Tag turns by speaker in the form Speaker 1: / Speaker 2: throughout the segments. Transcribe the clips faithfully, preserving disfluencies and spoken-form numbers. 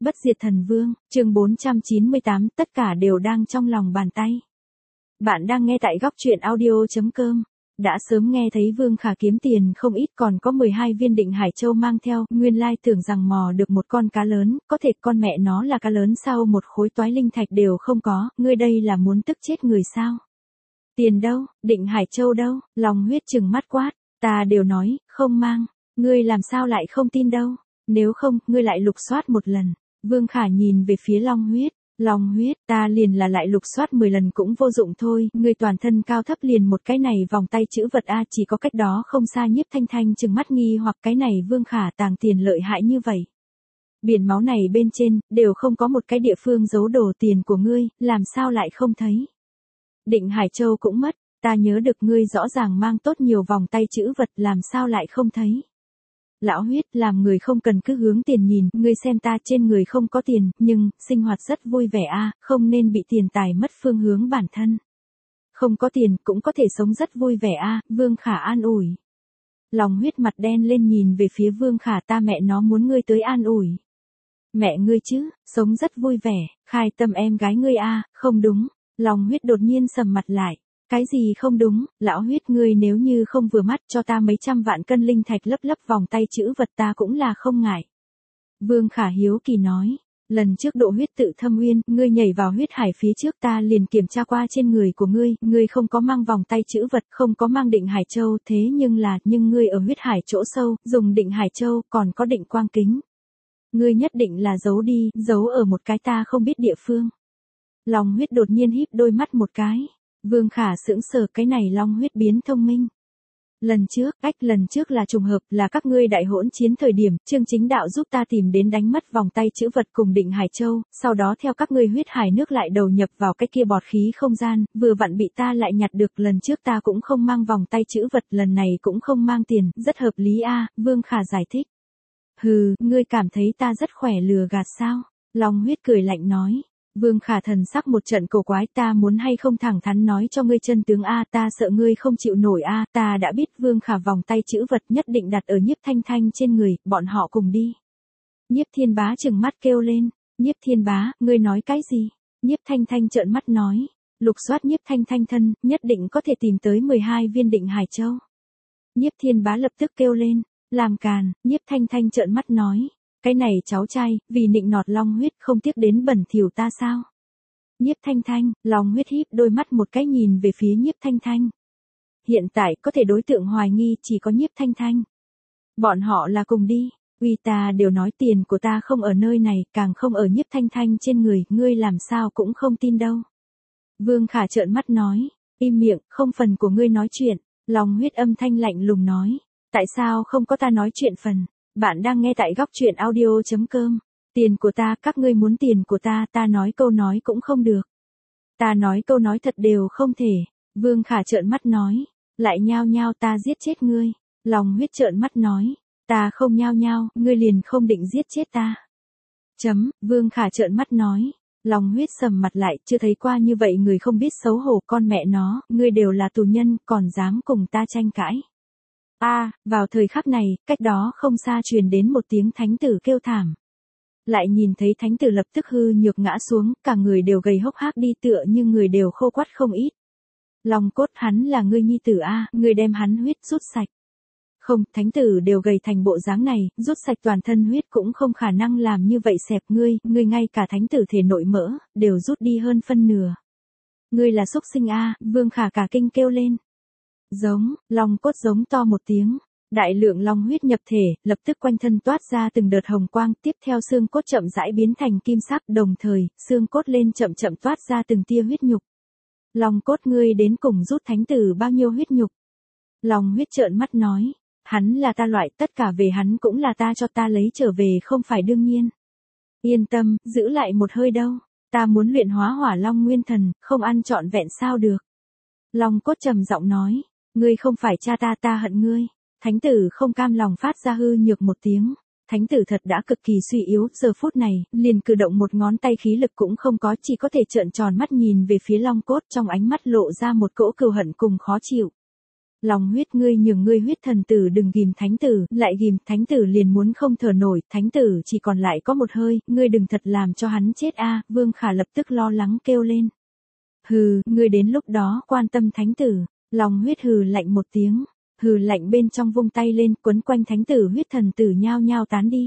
Speaker 1: Bất diệt thần vương, chương bốn trăm chín mươi tám, tất cả đều đang trong lòng bàn tay. Bạn đang nghe tại góc truyện audio chấm com. Đã sớm nghe thấy Vương Khả kiếm tiền không ít, còn có mười hai viên Định Hải Châu mang theo, nguyên lai tưởng rằng mò được một con cá lớn, có thể con mẹ nó là cá lớn sao một khối toái linh thạch đều không có, ngươi đây là muốn tức chết người sao? Tiền đâu, Định Hải Châu đâu? Lòng huyết trừng mắt quát, ta đều nói, không mang, ngươi làm sao lại không tin đâu? Nếu không, ngươi lại lục soát một lần. Vương Khả nhìn về phía Long huyết. Long huyết, ta liền là lại lục soát mười lần cũng vô dụng thôi, ngươi toàn thân cao thấp liền một cái này vòng tay chữ vật a, chỉ có cách đó không xa. Nhiếp Thanh Thanh trừng mắt nghi hoặc, cái này Vương Khả tàng tiền lợi hại như vậy. Biển máu này bên trên, đều không có một cái địa phương giấu đồ tiền của ngươi, làm sao lại không thấy. Định Hải Châu cũng mất, ta nhớ được ngươi rõ ràng mang tốt nhiều vòng tay chữ vật, làm sao lại không thấy. Lão huyết, làm người không cần cứ hướng tiền nhìn, ngươi xem ta trên người không có tiền, nhưng, sinh hoạt rất vui vẻ a, không nên bị tiền tài mất phương hướng bản thân. Không có tiền, cũng có thể sống rất vui vẻ a, Vương Khả an ủi. Lòng huyết mặt đen lên nhìn về phía Vương Khả, ta mẹ nó muốn ngươi tới an ủi. Mẹ ngươi chứ, sống rất vui vẻ, khai tâm em gái ngươi a, không đúng. Lòng huyết đột nhiên sầm mặt lại. Cái gì không đúng, lão huyết, ngươi nếu như không vừa mắt cho ta mấy trăm vạn cân linh thạch lấp lấp vòng tay chữ vật ta cũng là không ngại. Vương Khả hiếu kỳ nói, lần trước độ huyết tự thâm uyên, ngươi nhảy vào huyết hải phía trước ta liền kiểm tra qua trên người của ngươi, ngươi không có mang vòng tay chữ vật, không có mang Định Hải Châu, thế nhưng là, nhưng ngươi ở huyết hải chỗ sâu, dùng Định Hải Châu, còn có định quang kính. Ngươi nhất định là giấu đi, giấu ở một cái ta không biết địa phương. Lòng huyết đột nhiên híp đôi mắt một cái. Vương Khả sững sờ, cái này Long huyết biến thông minh. Lần trước, ách lần trước là trùng hợp, là các ngươi đại hỗn chiến thời điểm, Trương Chính Đạo giúp ta tìm đến đánh mất vòng tay chữ vật cùng Định Hải Châu, sau đó theo các ngươi huyết hải nước lại đầu nhập vào cái kia bọt khí không gian, vừa vặn bị ta lại nhặt được. Lần trước ta cũng không mang vòng tay chữ vật, lần này cũng không mang tiền, rất hợp lý a, Vương Khả giải thích. Hừ, ngươi cảm thấy ta rất khỏe lừa gạt sao? Long huyết cười lạnh nói. Vương Khả thần sắc một trận cổ quái, ta muốn hay không thẳng thắn nói cho ngươi chân tướng a, ta sợ ngươi không chịu nổi a, ta đã biết Vương Khả vòng tay chữ vật nhất định đặt ở Nhiếp Thanh Thanh trên người, bọn họ cùng đi. Nhiếp Thiên Bá trừng mắt kêu lên, Nhiếp Thiên Bá, ngươi nói cái gì? Nhiếp Thanh Thanh trợn mắt nói, lục soát Nhiếp Thanh Thanh thân, nhất định có thể tìm tới mười hai viên Định Hải Châu. Nhiếp Thiên Bá lập tức kêu lên, làm càn. Nhiếp Thanh Thanh trợn mắt nói, cái này cháu trai, vì nịnh nọt Long huyết không tiếc đến bẩn thỉu ta sao? Nhiếp Thanh Thanh, Long huyết híp đôi mắt một cái nhìn về phía Nhiếp Thanh Thanh. Hiện tại có thể đối tượng hoài nghi chỉ có Nhiếp Thanh Thanh. Bọn họ là cùng đi, uy ta đều nói tiền của ta không ở nơi này, càng không ở Nhiếp Thanh Thanh trên người, ngươi làm sao cũng không tin đâu. Vương Khả trợn mắt nói, im miệng, không phần của ngươi nói chuyện. Long huyết âm thanh lạnh lùng nói, tại sao không có ta nói chuyện phần? Bạn đang nghe tại góc truyện audio chấm com. Tiền của ta, các ngươi muốn tiền của ta, ta nói câu nói cũng không được. Ta nói câu nói thật đều không thể. Vương Khả trợn mắt nói, lại nhao nhao ta giết chết ngươi. Lòng huyết trợn mắt nói, ta không nhao nhao, ngươi liền không định giết chết ta. Chấm, Vương Khả trợn mắt nói, lòng huyết sầm mặt lại, chưa thấy qua như vậy người không biết xấu hổ, con mẹ nó, ngươi đều là tù nhân, còn dám cùng ta tranh cãi. A, à, vào thời khắc này, cách đó không xa truyền đến một tiếng thánh tử kêu thảm. Lại nhìn thấy thánh tử lập tức hư nhược ngã xuống, cả người đều gầy hốc hác đi tựa như người đều khô quắt không ít. Long cốt, hắn là ngươi nhi tử a, à, ngươi đem hắn huyết rút sạch. Không, thánh tử đều gầy thành bộ dáng này, rút sạch toàn thân huyết cũng không khả năng làm như vậy xẹp ngươi, ngươi ngay cả thánh tử thể nội mỡ, đều rút đi hơn phân nửa. Ngươi là xúc sinh a, à, Vương Khả cả kinh kêu lên. Giống, Long cốt giống to một tiếng, đại lượng long huyết nhập thể, lập tức quanh thân toát ra từng đợt hồng quang, tiếp theo xương cốt chậm rãi biến thành kim sắc, đồng thời, xương cốt lên chậm chậm toát ra từng tia huyết nhục. Long cốt, ngươi đến cùng rút thánh tử bao nhiêu huyết nhục? Long huyết trợn mắt nói, hắn là ta loại, tất cả về hắn cũng là ta cho, ta lấy trở về không phải đương nhiên. Yên tâm, giữ lại một hơi đâu, ta muốn luyện hóa hỏa long nguyên thần, không ăn trọn vẹn sao được. Long cốt trầm giọng nói, ngươi không phải cha ta, ta hận ngươi. Thánh tử không cam lòng phát ra hư nhược một tiếng. Thánh tử thật đã cực kỳ suy yếu, giờ phút này, liền cử động một ngón tay khí lực cũng không có, chỉ có thể trợn tròn mắt nhìn về phía Long cốt, trong ánh mắt lộ ra một cỗ cừu hận cùng khó chịu. Lòng huyết ngươi nhường ngươi huyết thần tử đừng ghim thánh tử, lại ghim thánh tử liền muốn không thở nổi, thánh tử chỉ còn lại có một hơi, ngươi đừng thật làm cho hắn chết a. Vương Khả lập tức lo lắng kêu lên. Hừ, ngươi đến lúc đó quan tâm thánh tử. Lòng huyết hừ lạnh một tiếng, hừ lạnh bên trong vung tay lên, quấn quanh thánh tử huyết thần tử nhao nhao tán đi.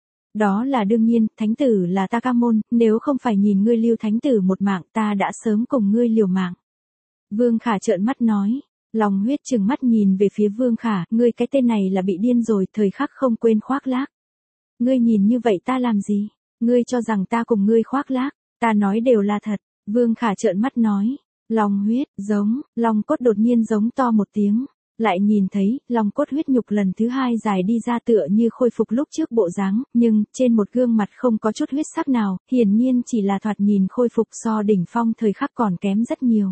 Speaker 1: Đó là đương nhiên, thánh tử là ta ca môn, nếu không phải nhìn ngươi lưu thánh tử một mạng, ta đã sớm cùng ngươi liều mạng. Vương Khả trợn mắt nói. Lòng huyết trừng mắt nhìn về phía Vương Khả, ngươi cái tên này là bị điên rồi, thời khắc không quên khoác lác. Ngươi nhìn như vậy ta làm gì? Ngươi cho rằng ta cùng ngươi khoác lác, ta nói đều là thật. Vương Khả trợn mắt nói. Lòng huyết, giống, lòng cốt đột nhiên giống to một tiếng. Lại nhìn thấy, lòng cốt huyết nhục lần thứ hai dài đi ra tựa như khôi phục lúc trước bộ dáng, nhưng, trên một gương mặt không có chút huyết sắc nào, hiển nhiên chỉ là thoạt nhìn khôi phục so đỉnh phong thời khắc còn kém rất nhiều.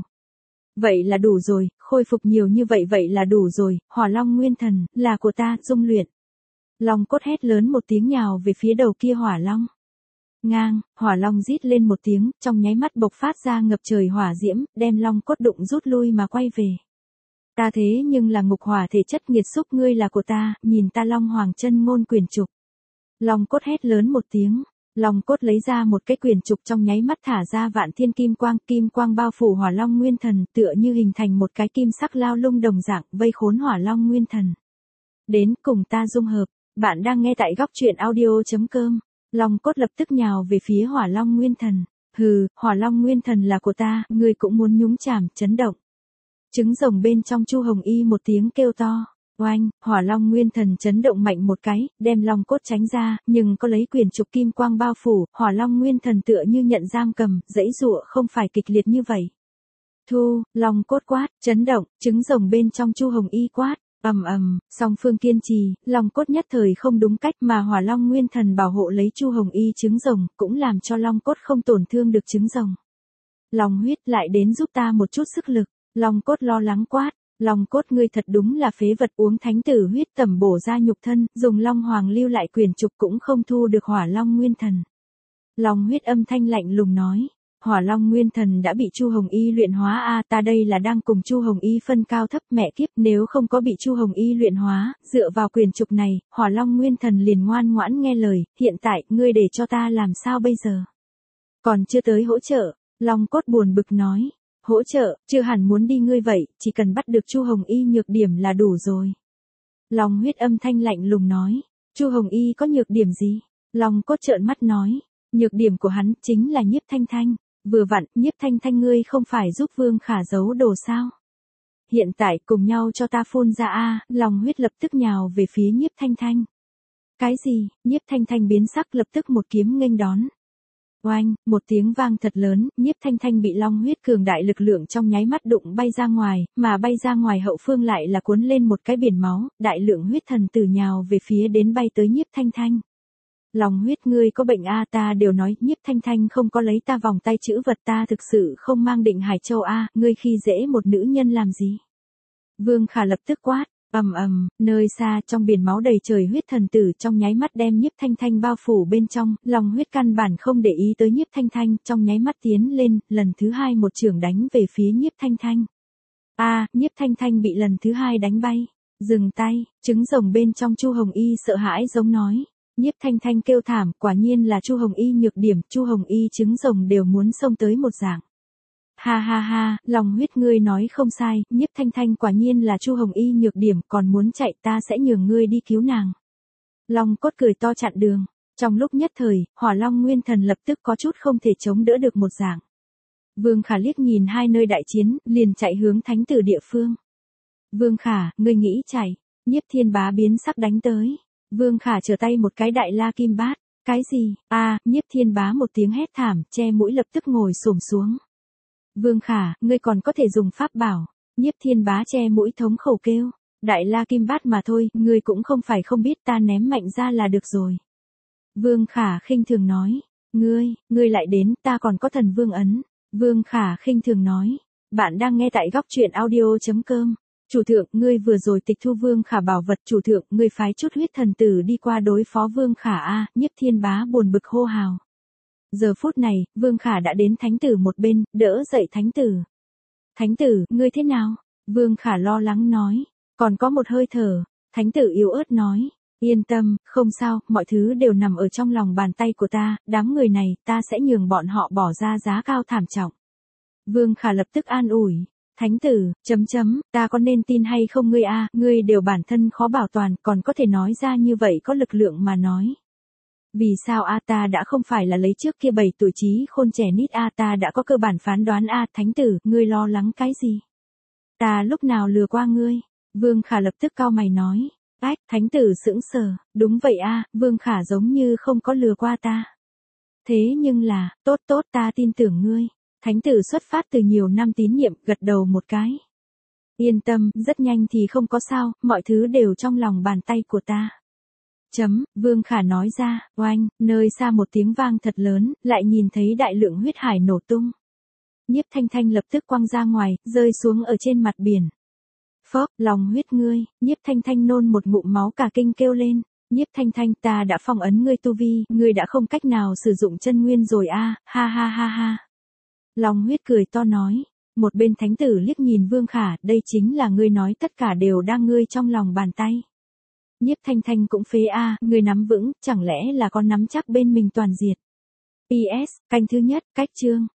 Speaker 1: Vậy là đủ rồi, khôi phục nhiều như vậy vậy là đủ rồi, Hỏa Long Nguyên Thần, là của ta, dung luyện. Long cốt hét lớn một tiếng nhào về phía đầu kia Hỏa Long. Ngang, Hỏa Long rít lên một tiếng, trong nháy mắt bộc phát ra ngập trời hỏa diễm, đem Long cốt đụng rút lui mà quay về. Ta thế nhưng là ngục hỏa thể chất nghiệt xúc, ngươi là của ta, nhìn ta Long Hoàng chân ngôn quyền trục. Long cốt hét lớn một tiếng. Long cốt lấy ra một cái quyền trục trong nháy mắt thả ra vạn thiên kim quang, kim quang bao phủ Hỏa Long Nguyên Thần, tựa như hình thành một cái kim sắc lao lung đồng dạng, vây khốn Hỏa Long Nguyên Thần. Đến cùng ta dung hợp, bạn đang nghe tại góc truyện audio chấm com. Long cốt lập tức nhào về phía Hỏa Long Nguyên Thần. Hừ, Hỏa Long Nguyên Thần là của ta, ngươi cũng muốn nhúng chàm, chấn động. Trứng rồng bên trong Chu Hồng Y một tiếng kêu to. Oanh, Hỏa Long Nguyên Thần chấn động mạnh một cái, đem Long cốt tránh ra, nhưng có lấy quyền trục kim quang bao phủ, Hỏa Long Nguyên Thần tựa như nhận giam cầm, dãy dụa không phải kịch liệt như vậy. Thu, Long cốt quát, chấn động, trứng rồng bên trong Chu Hồng Y quát, ầm ầm, song phương kiên trì, Long cốt nhất thời không đúng cách mà Hỏa Long Nguyên Thần bảo hộ lấy Chu Hồng Y trứng rồng, cũng làm cho Long cốt không tổn thương được trứng rồng. Long huyết lại đến giúp ta một chút sức lực, Long cốt lo lắng quát. Long cốt ngươi thật đúng là phế vật, uống thánh tử huyết tẩm bổ ra nhục thân, dùng Long Hoàng lưu lại quyền trục cũng không thu được Hỏa Long Nguyên Thần. Long huyết âm thanh lạnh lùng nói, Hỏa Long Nguyên Thần đã bị Chu Hồng Y luyện hóa a, ta đây là đang cùng Chu Hồng Y phân cao thấp, mẹ kiếp, nếu không có bị Chu Hồng Y luyện hóa, dựa vào quyền trục này, Hỏa Long Nguyên Thần liền ngoan ngoãn nghe lời, hiện tại, ngươi để cho ta làm sao bây giờ? Còn chưa tới hỗ trợ, Long cốt buồn bực nói. Hỗ trợ, chưa hẳn muốn đi ngươi vậy, chỉ cần bắt được Chu Hồng Y nhược điểm là đủ rồi. Long huyết âm thanh lạnh lùng nói, Chu Hồng Y có nhược điểm gì? Long cốt trợn mắt nói, nhược điểm của hắn chính là Nhiếp Thanh Thanh, vừa vặn, Nhiếp Thanh Thanh ngươi không phải giúp Vương Khả giấu đồ sao? Hiện tại cùng nhau cho ta phun ra a, Long huyết lập tức nhào về phía Nhiếp Thanh Thanh. Cái gì? Nhiếp Thanh Thanh biến sắc lập tức một kiếm nghênh đón. Oanh, một tiếng vang thật lớn, Nhiếp Thanh Thanh bị long huyết cường đại lực lượng trong nháy mắt đụng bay ra ngoài, mà bay ra ngoài hậu phương lại là cuốn lên một cái biển máu, đại lượng huyết thần tử nhào về phía đến bay tới Nhiếp Thanh Thanh. Long huyết ngươi có bệnh a, ta đều nói, Nhiếp Thanh Thanh không có lấy ta vòng tay chữ vật, ta thực sự không mang Định Hải Châu a, ngươi khi dễ một nữ nhân làm gì? Vương Khả lập tức quát. Ầm ầm, nơi xa trong biển máu đầy trời huyết thần tử trong nháy mắt đem Nhiếp Thanh Thanh bao phủ bên trong, lòng huyết căn bản không để ý tới Nhiếp Thanh Thanh, trong nháy mắt tiến lên, lần thứ hai một chưởng đánh về phía Nhiếp Thanh Thanh. A, à, Nhiếp Thanh Thanh bị lần thứ hai đánh bay. Dừng tay, trứng rồng bên trong Chu Hồng Y sợ hãi giống nói. Nhiếp Thanh Thanh kêu thảm, quả nhiên là Chu Hồng Y nhược điểm, Chu Hồng Y trứng rồng đều muốn xông tới một dạng. Ha ha ha, lòng huyết ngươi nói không sai, Nhiếp Thanh Thanh quả nhiên là Chu Hồng Y nhược điểm, còn muốn chạy ta sẽ nhường ngươi đi cứu nàng. Long cốt cười to chặn đường, trong lúc nhất thời, Hỏa Long Nguyên Thần lập tức có chút không thể chống đỡ được một dạng. Vương Khả liếc nhìn hai nơi đại chiến, liền chạy hướng thánh tử địa phương. Vương Khả, ngươi nghĩ chạy, Nhiếp Thiên Bá biến sắc đánh tới. Vương Khả trở tay một cái đại la kim bát, cái gì, a à, Nhiếp Thiên Bá một tiếng hét thảm, che mũi lập tức ngồi xổm xuống. Vương Khả, ngươi còn có thể dùng pháp bảo. Nhiếp Thiên Bá che mũi thống khẩu kêu. Đại la kim bát mà thôi, ngươi cũng không phải không biết, ta ném mạnh ra là được rồi. Vương Khả khinh thường nói. Ngươi, ngươi lại đến, ta còn có thần vương ấn. Vương Khả khinh thường nói. Bạn đang nghe tại góc truyện audio chấm com. Chủ thượng, ngươi vừa rồi tịch thu Vương Khả bảo vật, chủ thượng, ngươi phái chút huyết thần tử đi qua đối phó Vương Khả a. Nhiếp Thiên Bá buồn bực hô hào. Giờ phút này, Vương Khả đã đến thánh tử một bên, đỡ dậy thánh tử. Thánh tử, ngươi thế nào? Vương Khả lo lắng nói. Còn có một hơi thở. Thánh tử yếu ớt nói. Yên tâm, không sao, mọi thứ đều nằm ở trong lòng bàn tay của ta, đám người này, ta sẽ nhường bọn họ bỏ ra giá cao thảm trọng. Vương Khả lập tức an ủi. Thánh tử, chấm chấm, ta có nên tin hay không ngươi a, ngươi đều bản thân khó bảo toàn, còn có thể nói ra như vậy có lực lượng mà nói. Vì sao a, ta đã không phải là lấy trước kia bảy tuổi trí khôn trẻ nít a, ta đã có cơ bản phán đoán a, thánh tử, ngươi lo lắng cái gì? Ta lúc nào lừa qua ngươi? Vương Khả lập tức cau mày nói. Ách, thánh tử sững sờ, đúng vậy a, Vương Khả giống như không có lừa qua ta. Thế nhưng là, tốt tốt ta tin tưởng ngươi. Thánh tử xuất phát từ nhiều năm tín nhiệm, gật đầu một cái. Yên tâm, rất nhanh thì không có sao, mọi thứ đều trong lòng bàn tay của ta. Chấm, Vương Khả nói ra, oanh, nơi xa một tiếng vang thật lớn, lại nhìn thấy đại lượng huyết hải nổ tung. Nhiếp Thanh Thanh lập tức quăng ra ngoài, rơi xuống ở trên mặt biển. Phốc, lòng huyết ngươi, Nhiếp Thanh Thanh nôn một ngụm máu cả kinh kêu lên. Nhiếp Thanh Thanh, ta đã phong ấn ngươi tu vi, ngươi đã không cách nào sử dụng chân nguyên rồi a, ha ha ha ha. Long huyết cười to nói. Một bên thánh tử liếc nhìn Vương Khả, đây chính là ngươi nói tất cả đều đang ngươi trong lòng bàn tay. Nhiếp Thanh Thanh cũng phế a, ngươi nắm vững, chẳng lẽ là con nắm chắc bên mình toàn diệt. pê ét, canh thứ nhất, cách chương.